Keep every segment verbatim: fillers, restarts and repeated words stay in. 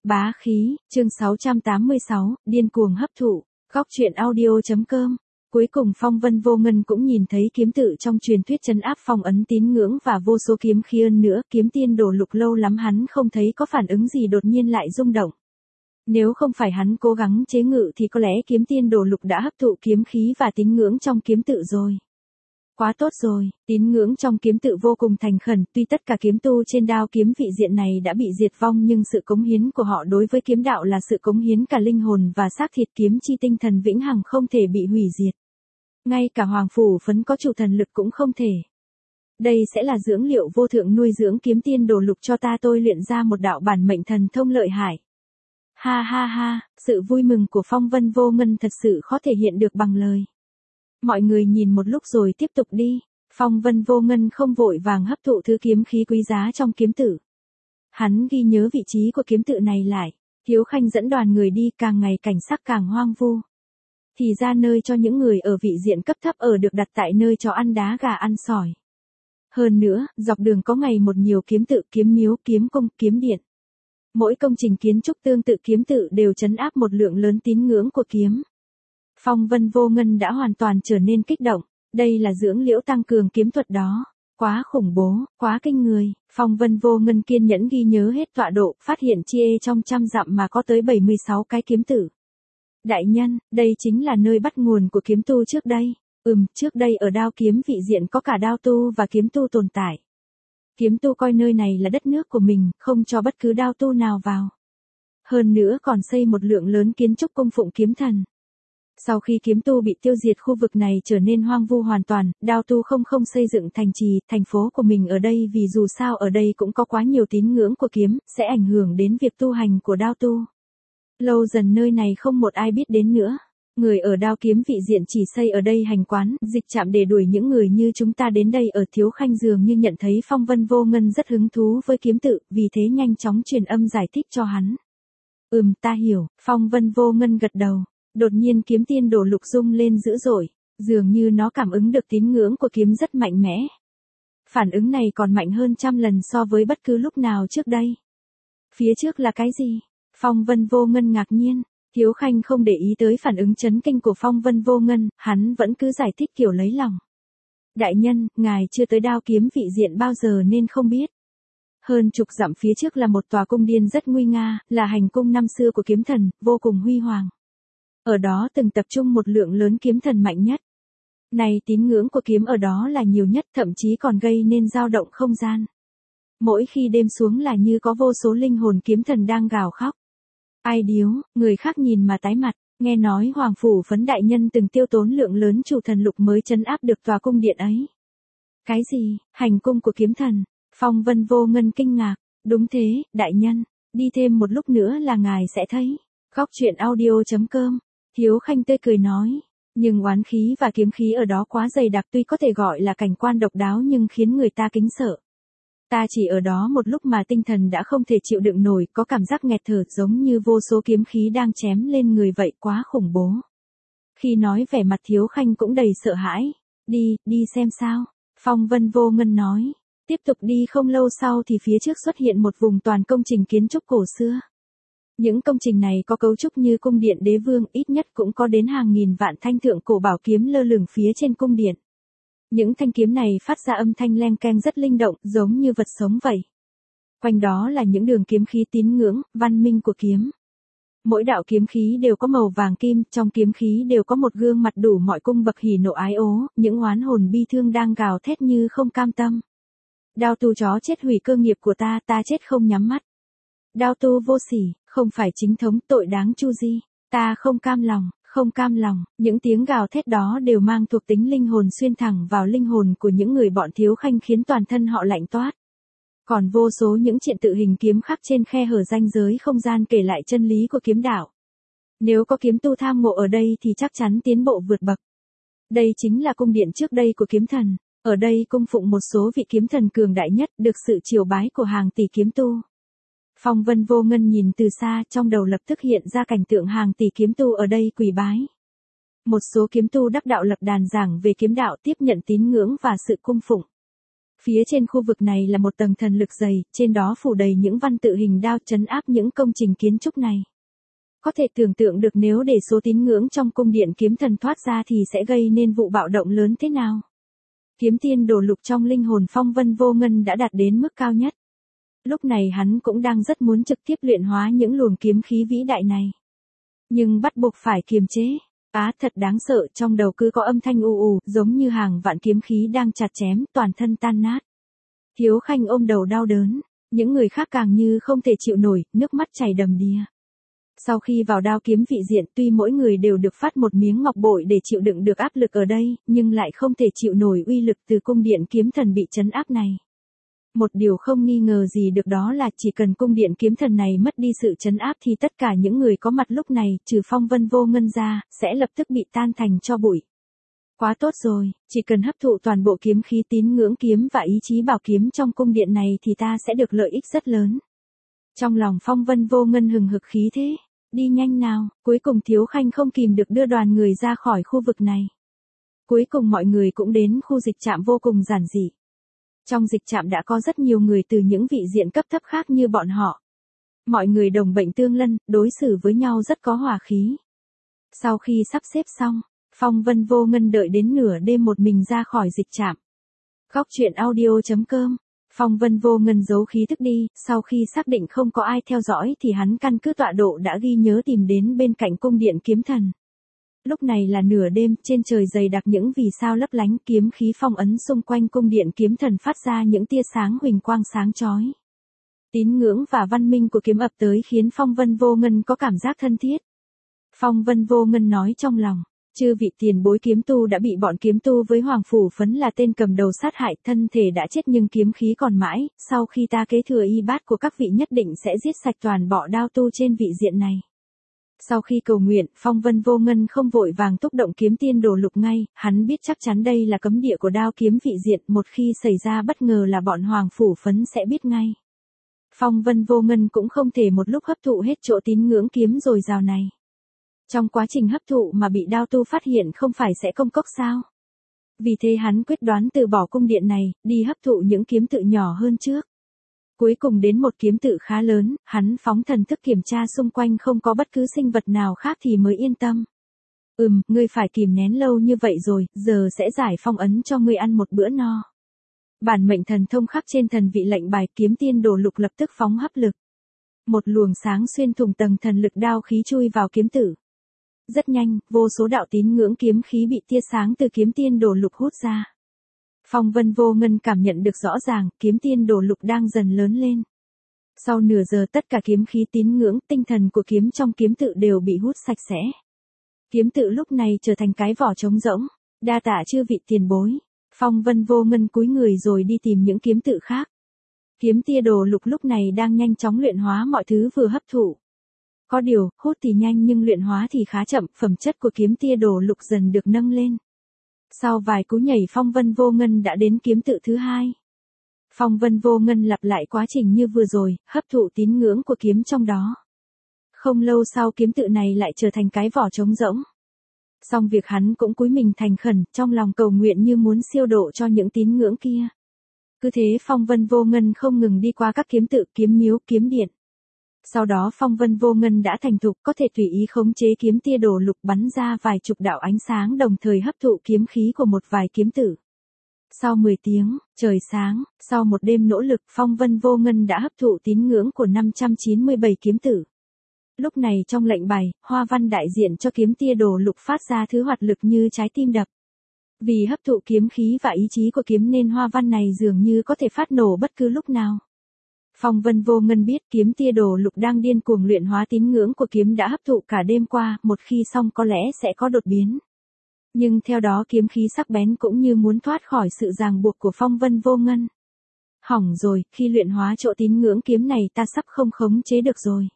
Bá khí, chương sáu trăm tám mươi sáu, điên cuồng hấp thụ, góc truyện audio.com. Cuối cùng Phong Vân Vô Ngân cũng nhìn thấy kiếm tự trong truyền thuyết trấn áp phong ấn tín ngưỡng và vô số kiếm khí ân nữa, kiếm tiên đổ lục lâu lắm hắn không thấy có phản ứng gì đột nhiên lại rung động. Nếu không phải hắn cố gắng chế ngự thì có lẽ kiếm tiên đổ lục đã hấp thụ kiếm khí và tín ngưỡng trong kiếm tự rồi. Quá tốt rồi, tín ngưỡng trong kiếm tự vô cùng thành khẩn, tuy tất cả kiếm tu trên đao kiếm vị diện này đã bị diệt vong nhưng sự cống hiến của họ đối với kiếm đạo là sự cống hiến cả linh hồn và xác thịt, kiếm chi tinh thần vĩnh hằng không thể bị hủy diệt. Ngay cả hoàng phủ phấn có chủ thần lực cũng không thể. Đây sẽ là dưỡng liệu vô thượng nuôi dưỡng kiếm tiên đổ lục cho ta tôi luyện ra một đạo bản mệnh thần thông lợi hại. Ha ha ha, sự vui mừng của Phong Vân Vô Ngân thật sự khó thể hiện được bằng lời. Mọi người nhìn một lúc rồi tiếp tục đi. Phong Vân Vô Ngân không vội vàng hấp thụ thứ kiếm khí quý giá trong kiếm tự. Hắn ghi nhớ vị trí của kiếm tự này lại. Thiếu Khanh dẫn đoàn người đi, càng ngày cảnh sắc càng hoang vu. Thì ra nơi cho những người ở vị diện cấp thấp ở được đặt tại nơi cho ăn đá gà ăn sỏi. Hơn nữa, dọc đường có ngày một nhiều kiếm tự, kiếm miếu, kiếm cung, kiếm điện. Mỗi công trình kiến trúc tương tự kiếm tự đều trấn áp một lượng lớn tín ngưỡng của kiếm. Phong Vân Vô Ngân đã hoàn toàn trở nên kích động, đây là dưỡng liễu tăng cường kiếm thuật đó, quá khủng bố, quá kinh người. Phong Vân Vô Ngân kiên nhẫn ghi nhớ hết tọa độ, phát hiện chia trong trăm dặm mà có tới bảy mươi sáu cái kiếm tử. Đại nhân, đây chính là nơi bắt nguồn của kiếm tu trước đây. Ừm, trước đây ở đao kiếm vị diện có cả đao tu và kiếm tu tồn tại. Kiếm tu coi nơi này là đất nước của mình, không cho bất cứ đao tu nào vào. Hơn nữa còn xây một lượng lớn kiến trúc cung phụng kiếm thần. Sau khi kiếm tu bị tiêu diệt, khu vực này trở nên hoang vu hoàn toàn, đao tu không không xây dựng thành trì, thành phố của mình ở đây vì dù sao ở đây cũng có quá nhiều tín ngưỡng của kiếm, sẽ ảnh hưởng đến việc tu hành của đao tu. Lâu dần nơi này không một ai biết đến nữa. Người ở đao kiếm vị diện chỉ xây ở đây hành quán, dịch trạm để đuổi những người như chúng ta đến đây ở. Thiếu Khanh dường như nhận thấy Phong Vân Vô Ngân rất hứng thú với kiếm tự, vì thế nhanh chóng truyền âm giải thích cho hắn. Ừm, ta hiểu, Phong Vân Vô Ngân gật đầu. Đột nhiên kiếm tiên đổ lục rung lên dữ dội, dường như nó cảm ứng được tín ngưỡng của kiếm rất mạnh mẽ. Phản ứng này còn mạnh hơn trăm lần so với bất cứ lúc nào trước đây. Phía trước là cái gì? Phong Vân Vô Ngân ngạc nhiên. Thiếu Khanh không để ý tới phản ứng chấn kinh của Phong Vân Vô Ngân, hắn vẫn cứ giải thích kiểu lấy lòng. Đại nhân, ngài chưa tới đao kiếm vị diện bao giờ nên không biết. Hơn chục dặm phía trước là một tòa cung điện rất nguy nga, là hành cung năm xưa của kiếm thần, vô cùng huy hoàng. Ở đó từng tập trung một lượng lớn kiếm thần mạnh nhất. Này tín ngưỡng của kiếm ở đó là nhiều nhất, thậm chí còn gây nên dao động không gian. Mỗi khi đêm xuống là như có vô số linh hồn kiếm thần đang gào khóc. Ai điếu, người khác nhìn mà tái mặt, nghe nói Hoàng Phủ Phấn đại nhân từng tiêu tốn lượng lớn chủ thần lục mới trấn áp được tòa cung điện ấy. Cái gì, hành cung của kiếm thần? Phong Vân Vô Ngân kinh ngạc, đúng thế, đại nhân, đi thêm một lúc nữa là ngài sẽ thấy. Góc truyện audio.com. Thiếu Khanh tươi cười nói, nhưng oán khí và kiếm khí ở đó quá dày đặc, tuy có thể gọi là cảnh quan độc đáo nhưng khiến người ta kính sợ. Ta chỉ ở đó một lúc mà tinh thần đã không thể chịu đựng nổi, có cảm giác nghẹt thở giống như vô số kiếm khí đang chém lên người vậy, quá khủng bố. Khi nói vẻ mặt Thiếu Khanh cũng đầy sợ hãi. Đi, đi xem sao. Phong Vân Vô Ngân nói. Tiếp tục đi, không lâu sau thì phía trước xuất hiện một vùng toàn công trình kiến trúc cổ xưa. Những công trình này có cấu trúc như cung điện đế vương, ít nhất cũng có đến hàng nghìn vạn thanh thượng cổ bảo kiếm lơ lửng phía trên cung điện. Những thanh kiếm này phát ra âm thanh leng keng rất linh động, giống như vật sống vậy. Quanh đó là những đường kiếm khí tín ngưỡng, văn minh của kiếm. Mỗi đạo kiếm khí đều có màu vàng kim, trong kiếm khí đều có một gương mặt đủ mọi cung bậc hỉ nộ ái ố, những oán hồn bi thương đang gào thét như không cam tâm. Đao tu chó chết hủy cơ nghiệp của ta, ta chết không nhắm mắt. Đao tu vô sỉ, không phải chính thống, tội đáng chu di, ta không cam lòng. Không cam lòng, những tiếng gào thét đó đều mang thuộc tính linh hồn xuyên thẳng vào linh hồn của những người bọn Thiếu Khanh khiến toàn thân họ lạnh toát. Còn vô số những triện tự hình kiếm khắc trên khe hở ranh giới không gian kể lại chân lý của kiếm đạo. Nếu có kiếm tu tham ngộ ở đây thì chắc chắn tiến bộ vượt bậc. Đây chính là cung điện trước đây của kiếm thần, ở đây cung phụng một số vị kiếm thần cường đại nhất, được sự triều bái của hàng tỷ kiếm tu. Phong Vân Vô Ngân nhìn từ xa, trong đầu lập tức hiện ra cảnh tượng hàng tỷ kiếm tu ở đây quỳ bái. Một số kiếm tu đắc đạo lập đàn giảng về kiếm đạo, tiếp nhận tín ngưỡng và sự cung phụng. Phía trên khu vực này là một tầng thần lực dày, trên đó phủ đầy những văn tự hình đao trấn áp những công trình kiến trúc này. Có thể tưởng tượng được nếu để số tín ngưỡng trong cung điện kiếm thần thoát ra thì sẽ gây nên vụ bạo động lớn thế nào. Kiếm tiên đổ lục trong linh hồn Phong Vân Vô Ngân đã đạt đến mức cao nhất. Lúc này hắn cũng đang rất muốn trực tiếp luyện hóa những luồng kiếm khí vĩ đại này. Nhưng bắt buộc phải kiềm chế. Á thật đáng sợ, trong đầu cứ có âm thanh ù ù, giống như hàng vạn kiếm khí đang chặt chém, toàn thân tan nát. Thiếu Khanh ôm đầu đau đớn, những người khác càng như không thể chịu nổi, nước mắt chảy đầm đìa. Sau khi vào đao kiếm vị diện, tuy mỗi người đều được phát một miếng ngọc bội để chịu đựng được áp lực ở đây, nhưng lại không thể chịu nổi uy lực từ cung điện kiếm thần bị trấn áp này. Một điều không nghi ngờ gì được đó là chỉ cần cung điện kiếm thần này mất đi sự trấn áp thì tất cả những người có mặt lúc này, trừ Phong Vân Vô Ngân ra, sẽ lập tức bị tan thành tro bụi. Quá tốt rồi, chỉ cần hấp thụ toàn bộ kiếm khí tín ngưỡng kiếm và ý chí bảo kiếm trong cung điện này thì ta sẽ được lợi ích rất lớn. Trong lòng Phong Vân Vô Ngân hừng hực khí thế, đi nhanh nào, cuối cùng Thiếu Khanh không kìm được đưa đoàn người ra khỏi khu vực này. Cuối cùng mọi người cũng đến khu dịch trạm vô cùng giản dị. Trong dịch trạm đã có rất nhiều người từ những vị diện cấp thấp khác như bọn họ. Mọi người đồng bệnh tương lân, đối xử với nhau rất có hòa khí. Sau khi sắp xếp xong, Phong Vân Vô Ngân đợi đến nửa đêm một mình ra khỏi dịch trạm. Góc truyện audio chấm com. Phong Vân Vô Ngân giấu khí thức đi, sau khi xác định không có ai theo dõi thì hắn căn cứ tọa độ đã ghi nhớ tìm đến bên cạnh cung điện kiếm thần. Lúc này là nửa đêm, trên trời dày đặc những vì sao lấp lánh, kiếm khí phong ấn xung quanh cung điện kiếm thần phát ra những tia sáng huỳnh quang sáng chói. Tín ngưỡng và văn minh của kiếm ập tới khiến Phong Vân Vô Ngân có cảm giác thân thiết. Phong Vân Vô Ngân nói trong lòng, chư vị tiền bối kiếm tu đã bị bọn kiếm tu với Hoàng Phủ Phấn là tên cầm đầu sát hại, thân thể đã chết nhưng kiếm khí còn mãi, sau khi ta kế thừa y bát của các vị nhất định sẽ giết sạch toàn bộ đao tu trên vị diện này. Sau khi cầu nguyện, Phong Vân Vô Ngân không vội vàng thúc động kiếm tiên đồ lục ngay, hắn biết chắc chắn đây là cấm địa của đao kiếm vị diện, một khi xảy ra bất ngờ là bọn Hoàng Phủ Phấn sẽ biết ngay. Phong Vân Vô Ngân cũng không thể một lúc hấp thụ hết chỗ tín ngưỡng kiếm dồi dào này. Trong quá trình hấp thụ mà bị đao tu phát hiện không phải sẽ công cốc sao? Vì thế hắn quyết đoán từ bỏ cung điện này, đi hấp thụ những kiếm tự nhỏ hơn trước. Cuối cùng đến một kiếm tự khá lớn, hắn phóng thần thức kiểm tra xung quanh không có bất cứ sinh vật nào khác thì mới yên tâm. Ừm, ngươi phải kìm nén lâu như vậy rồi, giờ sẽ giải phong ấn cho ngươi ăn một bữa no. Bản mệnh thần thông khắc trên thần vị lệnh bài, kiếm tiên đồ lục lập tức phóng hấp lực. Một luồng sáng xuyên thủng tầng thần lực đao khí chui vào kiếm tử. Rất nhanh, vô số đạo tín ngưỡng kiếm khí bị tia sáng từ kiếm tiên đồ lục hút ra. Phong Vân Vô Ngân cảm nhận được rõ ràng, kiếm tiên đồ lục đang dần lớn lên. Sau nửa giờ tất cả kiếm khí tín ngưỡng, tinh thần của kiếm trong kiếm tự đều bị hút sạch sẽ. Kiếm tự lúc này trở thành cái vỏ trống rỗng. Đa tạ chư vị tiền bối. Phong Vân Vô Ngân cúi người rồi đi tìm những kiếm tự khác. Kiếm tia đồ lục lúc này đang nhanh chóng luyện hóa mọi thứ vừa hấp thụ. Có điều, hút thì nhanh nhưng luyện hóa thì khá chậm, phẩm chất của kiếm tia đồ lục dần được nâng lên. Sau vài cú nhảy Phong Vân Vô Ngân đã đến kiếm tự thứ hai. Phong Vân Vô Ngân lặp lại quá trình như vừa rồi, hấp thụ tín ngưỡng của kiếm trong đó. Không lâu sau kiếm tự này lại trở thành cái vỏ trống rỗng. Xong việc hắn cũng cúi mình thành khẩn, trong lòng cầu nguyện như muốn siêu độ cho những tín ngưỡng kia. Cứ thế Phong Vân Vô Ngân không ngừng đi qua các kiếm tự, kiếm miếu, kiếm điện. Sau đó Phong Vân Vô Ngân đã thành thục, có thể tùy ý khống chế kiếm tia đồ lục bắn ra vài chục đạo ánh sáng đồng thời hấp thụ kiếm khí của một vài kiếm tử. Sau mười tiếng, trời sáng, sau một đêm nỗ lực Phong Vân Vô Ngân đã hấp thụ tín ngưỡng của năm trăm chín mươi bảy kiếm tử. Lúc này trong lệnh bài, hoa văn đại diện cho kiếm tia đồ lục phát ra thứ hoạt lực như trái tim đập. Vì hấp thụ kiếm khí và ý chí của kiếm nên hoa văn này dường như có thể phát nổ bất cứ lúc nào. Phong Vân Vô Ngân biết kiếm tia đồ lục đang điên cuồng luyện hóa tín ngưỡng của kiếm đã hấp thụ cả đêm qua, một khi xong có lẽ sẽ có đột biến. Nhưng theo đó kiếm khí sắc bén cũng như muốn thoát khỏi sự ràng buộc của Phong Vân Vô Ngân. Hỏng rồi, khi luyện hóa chỗ tín ngưỡng kiếm này ta sắp không khống chế được rồi.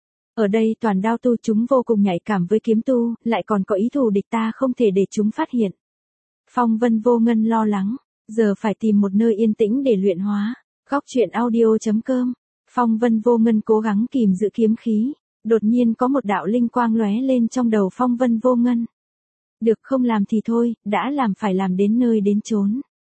Ở đây toàn đao tu chúng vô cùng nhạy cảm với kiếm tu, lại còn có ý thù địch ta không thể để chúng phát hiện. Phong Vân Vô Ngân lo lắng, giờ phải tìm một nơi yên tĩnh để luyện hóa. Góc truyện audio chấm com. Phong Vân Vô Ngân cố gắng kìm giữ kiếm khí, đột nhiên có một đạo linh quang lóe lên trong đầu Phong Vân Vô Ngân. Được, không làm thì thôi, đã làm phải làm đến nơi đến chốn.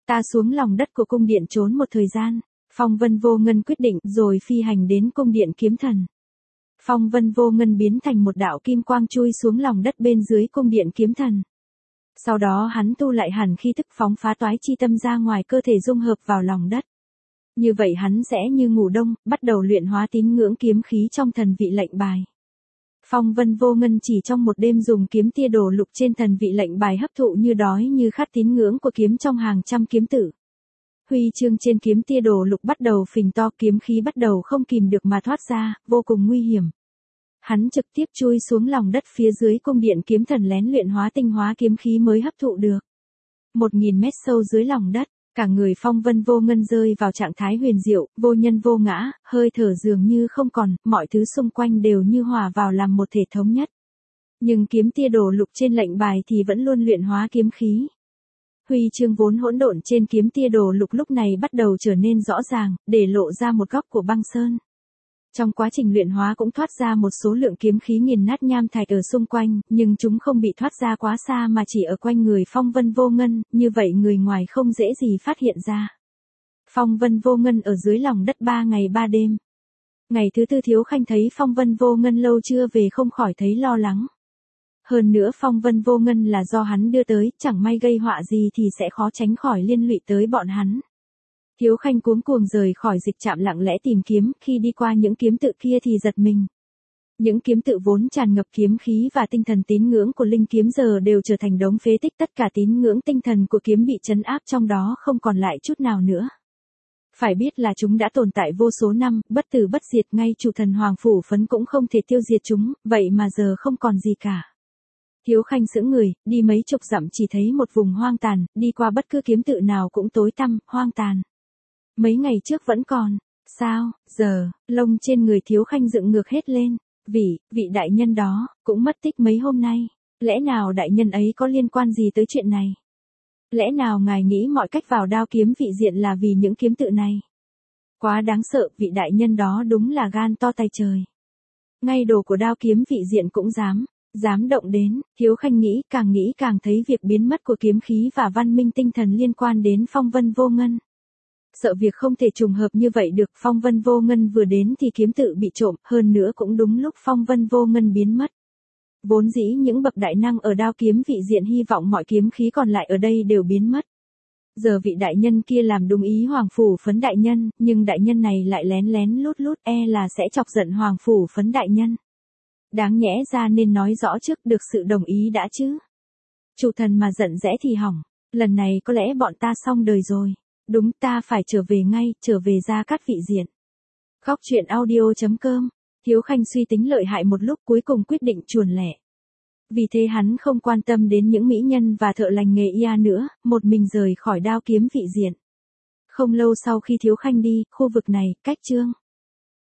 Ta xuống lòng đất của cung điện trốn một thời gian. Phong Vân Vô Ngân quyết định rồi phi hành đến cung điện kiếm thần. Phong Vân Vô Ngân biến thành một đạo kim quang chui xuống lòng đất bên dưới cung điện kiếm thần. Sau đó hắn tu lại hẳn khi thức phóng phá toái chi tâm ra ngoài cơ thể dung hợp vào lòng đất. Như vậy hắn sẽ như ngủ đông, bắt đầu luyện hóa tín ngưỡng kiếm khí trong thần vị lệnh bài. Phong Vân Vô Ngân chỉ trong một đêm dùng kiếm tia đồ lục trên thần vị lệnh bài hấp thụ như đói như khát tín ngưỡng của kiếm trong hàng trăm kiếm tử. Huy chương trên kiếm tia đồ lục bắt đầu phình to, kiếm khí bắt đầu không kìm được mà thoát ra, vô cùng nguy hiểm. Hắn trực tiếp chui xuống lòng đất phía dưới cung điện kiếm thần lén luyện hóa tinh hóa kiếm khí mới hấp thụ được. Một nghìn mét sâu dưới lòng đất, cả người Phong Vân Vô Ngân rơi vào trạng thái huyền diệu, vô nhân vô ngã, hơi thở dường như không còn, mọi thứ xung quanh đều như hòa vào làm một thể thống nhất. Nhưng kiếm tia đồ lục trên lệnh bài thì vẫn luôn luyện hóa kiếm khí. Huy chương vốn hỗn độn trên kiếm tia đồ lục lúc này bắt đầu trở nên rõ ràng, để lộ ra một góc của băng sơn. Trong quá trình luyện hóa cũng thoát ra một số lượng kiếm khí nghiền nát nham thạch ở xung quanh, nhưng chúng không bị thoát ra quá xa mà chỉ ở quanh người Phong Vân Vô Ngân, như vậy người ngoài không dễ gì phát hiện ra. Phong Vân Vô Ngân ở dưới lòng đất ba ngày ba đêm. Ngày thứ tư Thiếu Khanh thấy Phong Vân Vô Ngân lâu chưa về không khỏi thấy lo lắng. Hơn nữa Phong Vân Vô Ngân là do hắn đưa tới, chẳng may gây họa gì thì sẽ khó tránh khỏi liên lụy tới bọn hắn. Thiếu Khanh cuống cuồng rời khỏi dịch trạm lặng lẽ tìm kiếm, khi đi qua những kiếm tự kia thì giật mình. Những kiếm tự vốn tràn ngập kiếm khí và tinh thần tín ngưỡng của linh kiếm giờ đều trở thành đống phế tích, tất cả tín ngưỡng tinh thần của kiếm bị trấn áp trong đó không còn lại chút nào nữa. Phải biết là chúng đã tồn tại vô số năm, bất tử bất diệt, ngay chủ thần Hoàng Phủ Phấn cũng không thể tiêu diệt chúng, vậy mà giờ không còn gì cả. Thiếu Khanh sững người, đi mấy chục dặm chỉ thấy một vùng hoang tàn, đi qua bất cứ kiếm tự nào cũng tối tăm, hoang tàn. Mấy ngày trước vẫn còn, sao, giờ, lông trên người Thiếu Khanh dựng ngược hết lên, vị, vị đại nhân đó, cũng mất tích mấy hôm nay, lẽ nào đại nhân ấy có liên quan gì tới chuyện này? Lẽ nào ngài nghĩ mọi cách vào đao kiếm vị diện là vì những kiếm tự này? Quá đáng sợ, vị đại nhân đó đúng là gan to tay trời. Ngay đồ của đao kiếm vị diện cũng dám, dám động đến, Thiếu Khanh nghĩ, càng nghĩ càng thấy việc biến mất của kiếm khí và văn minh tinh thần liên quan đến Phong Vân Vô Ngân. Sợ việc không thể trùng hợp như vậy được, Phong Vân Vô Ngân vừa đến thì kiếm tự bị trộm, hơn nữa cũng đúng lúc Phong Vân Vô Ngân biến mất. Vốn dĩ những bậc đại năng ở đao kiếm vị diện hy vọng mọi kiếm khí còn lại ở đây đều biến mất. Giờ vị đại nhân kia làm đúng ý Hoàng Phủ Phấn đại nhân, nhưng đại nhân này lại lén lén lút lút, e là sẽ chọc giận Hoàng Phủ Phấn đại nhân. Đáng nhẽ ra nên nói rõ trước, được sự đồng ý đã chứ. Chủ thần mà giận dễ thì hỏng, lần này có lẽ bọn ta xong đời rồi. Đúng, ta phải trở về ngay, trở về Gia Cát vị diện. Góc truyện audio chấm com. Thiếu Khanh suy tính lợi hại một lúc cuối cùng quyết định chuồn lẻ. Vì thế hắn không quan tâm đến những mỹ nhân và thợ lành nghề ia nữa, một mình rời khỏi đao kiếm vị diện. Không lâu sau khi Thiếu Khanh đi, khu vực này, cách Trương